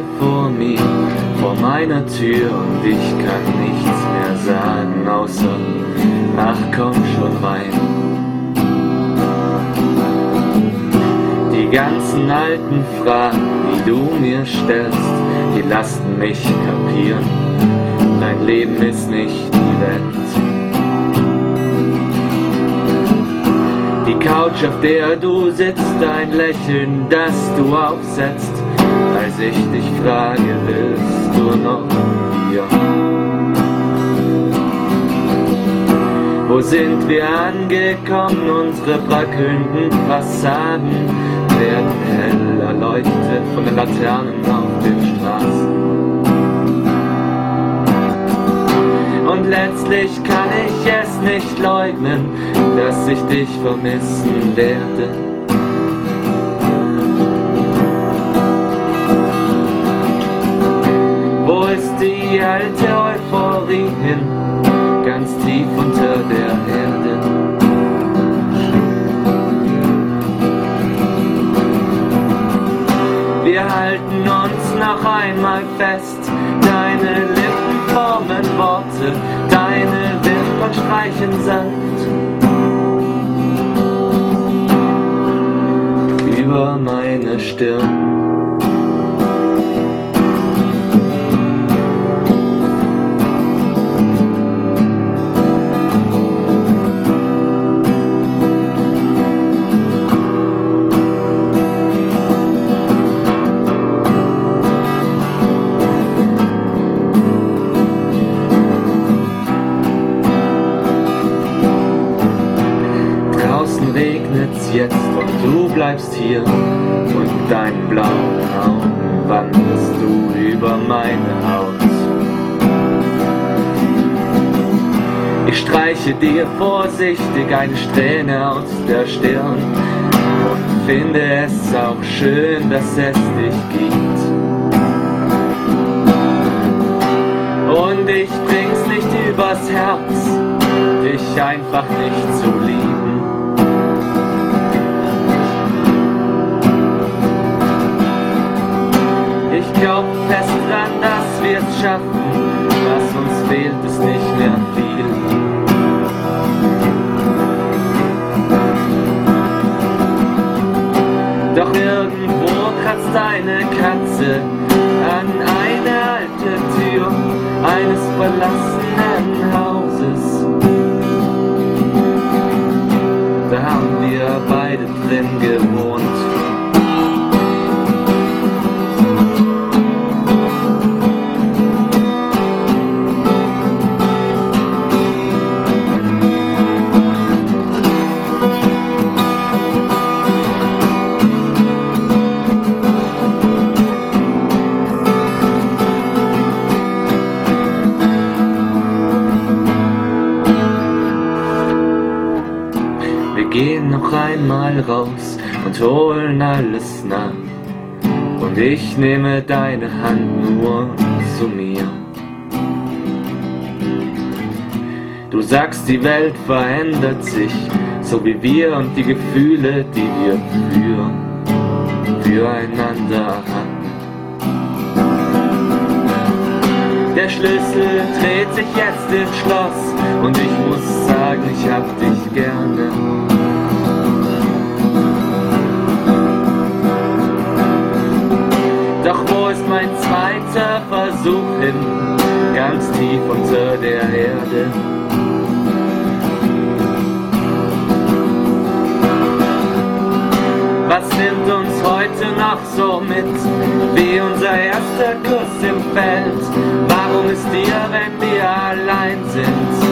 vor mir, vor meiner Tür, und ich kann nichts mehr sagen, außer ach komm schon rein. Die ganzen alten Fragen, die du mir stellst, die lassen mich kapieren, dein Leben ist nicht die Welt. Die Couch, auf der du sitzt, dein Lächeln, das du aufsetzt, als ich dich frage, willst du noch hier? Wo sind wir angekommen? Unsere bröckelnden Fassaden werden hell erleuchtet von den Laternen auf den Straßen. Und letztlich kann ich es nicht leugnen, dass ich dich vermissen werde. Wo ist die alte Euphorie hin, ganz tief unter der Erde? Wir halten uns noch einmal fest, deine Lippen formen Worte, deine Wimpern streichen sanft über meine Stirn. Regnet's jetzt und du bleibst hier, und deinen blauen Augen wanderst du über meine Haut. Ich streiche dir vorsichtig eine Strähne aus der Stirn und finde es auch schön, dass es dich gibt. Und ich bring's nicht übers Herz, dich einfach nicht zu lieben. Ich glaub fest dran, dass wir's schaffen, was uns fehlt, ist nicht mehr viel. Doch irgendwo kratzt eine Katze an eine alte Tür eines verlassenen Hauses. Da haben wir beide drin gewohnt. Gehen noch einmal raus und holen alles nach, und ich nehme deine Hand nur zu mir. Du sagst, die Welt verändert sich, so wie wir, und die Gefühle, die wir füreinander hatten. Der Schlüssel dreht sich jetzt im Schloss, und ich muss sagen, ich hab dich gerne. Doch wo ist mein zweiter Versuch hin, ganz tief unter der Erde? Was nimmt uns heute noch so mit, wie unser erster Kuss im Feld? Warum ist dir, wenn wir allein sind,